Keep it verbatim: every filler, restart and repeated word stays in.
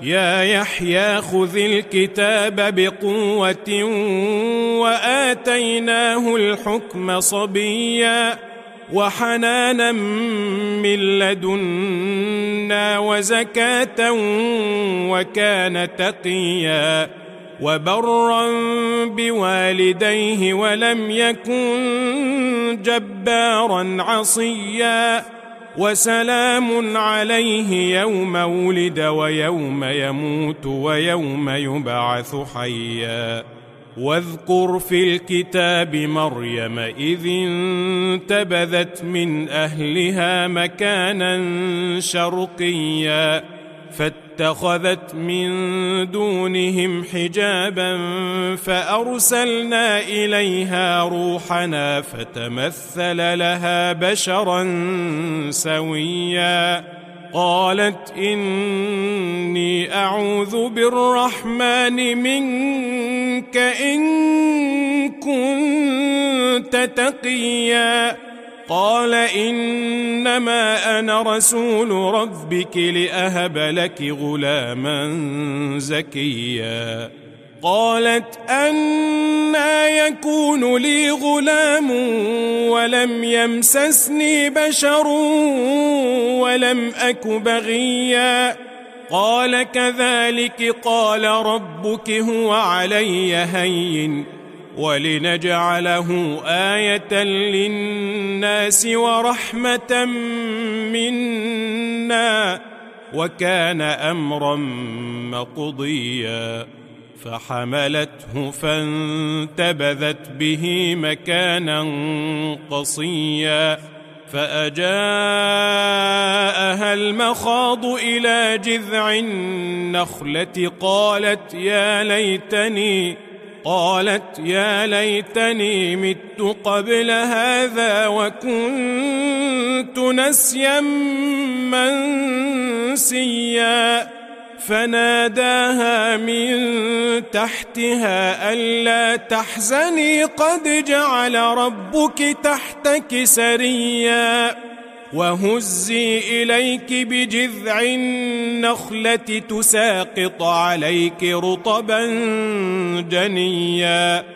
يا يحيى خذ الكتاب بقوة وآتيناه الحكم صبيا وحنانا من لدنا وزكاة وكان تقيا وبرا بوالديه ولم يكن جبارا عصيا وسلام عليه يوم ولد ويوم يموت ويوم يبعث حيا واذكر في الكتاب مريم إذ انتبذت من أهلها مكانا شرقيا فاتخذت من دونهم حجابا فأرسلنا إليها روحنا فتمثل لها بشرا سويا قالت إني أعوذ بالرحمن منك إن كنت تقيا قال إنما أنا رسول ربك لأهب لك غلاما زكيا قالت أنى يكون لي غلام ولم يمسسني بشر ولم أك بغيا قال كذلك قال ربك هو علي هين ولنجعله آية للناس ورحمة منا وكان أمرا مقضيا فحملته فانتبذت به مكانا قصيا فأجاءها المخاض إلى جذع النخلة قالت يا ليتني قالت يا ليتني مت قبل هذا وكنت نسيا منسيا فناداها من تحتها ألا تحزني قد جعل ربك تحتك سريا وهزي إليك بجذع النخلة تساقط عليك رطبا جنيا